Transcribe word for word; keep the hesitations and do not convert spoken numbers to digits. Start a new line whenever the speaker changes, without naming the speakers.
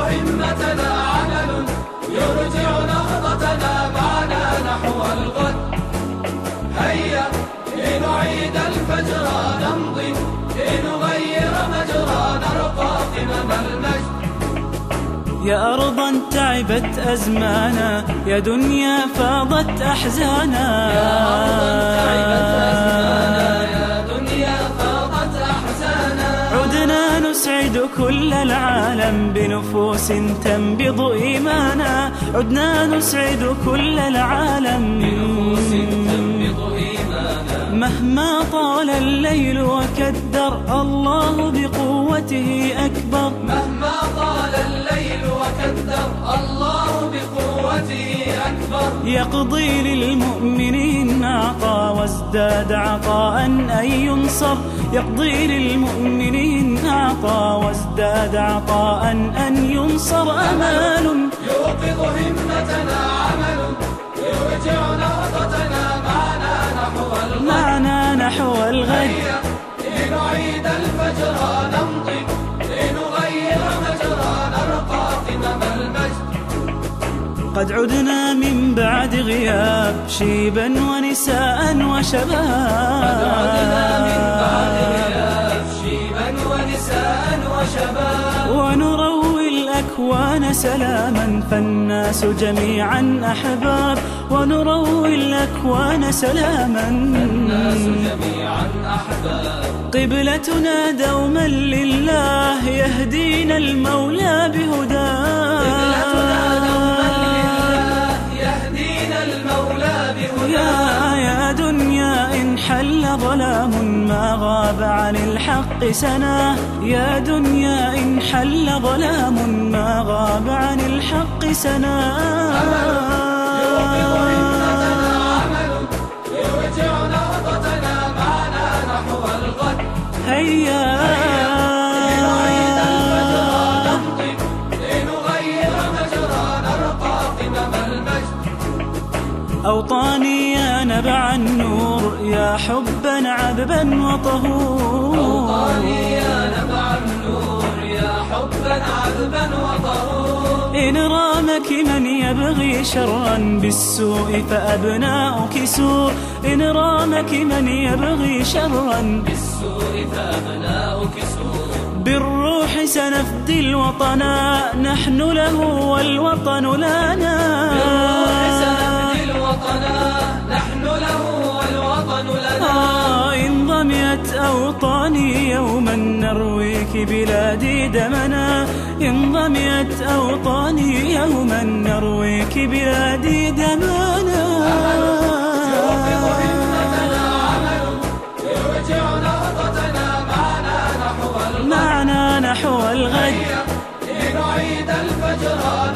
همتنا عمل يرجع نهضتنا معنا نحو الغد. هيا لنعيد الفجر نمضي لنغير مجرى نرقى قمم المجد.
يا أرضا تعبت أزمانا يا دنيا فاضت أحزانا.
يا أرضا تعبت أزمانا يا دنيا فاضت أحزانا.
عدنا نسعد كل العالم بنفوس تنبض إيمانا. عدنا نسعد كل العالم
بنفوس تنبض إيمانا.
مهما طال الليل وكدر الله بقوته أكبر.
مهما طال الليل وكدر الله بقوته أكبر.
يقضي للمؤمنين أعطى وازداد عطاء أن ينصر. يقضي للمؤمنين أعطى وازداد عطاء أن ينصر. أمال
يوقظ همتنا عمل يرجع نهضتنا معنا نحو الغد.
معنا نحو الغد.
هيا لنعيد الفجر نمضي لنغير مجرى نرقى قمم المجد.
قد عدنا من بعد غياب شيبا ونساء وشباب.
قد عدنا من بعد غياب شيبا ونساء وشباب.
ونروي الأكوان سلاما فالناس جميعا أحباب. ونروي الأكوان سلاما
فالناس جميعا أحباب.
قبلتنا دوما لله يهدينا المولى بهداه.
قبلتنا دوما لله يهدينا المولى بهداه.
يا دنيا إن حل ظلام ما غاب عن الحق سناه. يا دنيا إن حل ظلام ما غاب عن الحق سناه.
يوقظ همتنا عمل يرجع نهضتنا معنا نحو الغد.
هيا
لنعيد الفجر نمضي لنغير مجرى نرقى قمم المجد.
أوطاني يا نبع النور يا حبا عذبا وطهور.
أوطاني يا نبع النور يا حبا عذبا وطهور.
إن رامك من يبغي شرا بالسوء فأبناؤك سور. إن رامك من يبغي شرا
بالسوء فأبناؤك سور.
بالروح سنفدي الوطنا نحن له والوطن لنا.
بالروح سنفدي الوطنا نحن له والوطن لنا.
آه إن ضميت أوطاني يوما نرويك بلادي دمنا. إن ضميت أوطاني يوما نرويك بلادي دمنا.
يوقظ همتنا عمل يرجع نهضتنا معنا نحو الغد.
معنا نحو الغد.
هيا لنعيد الفجر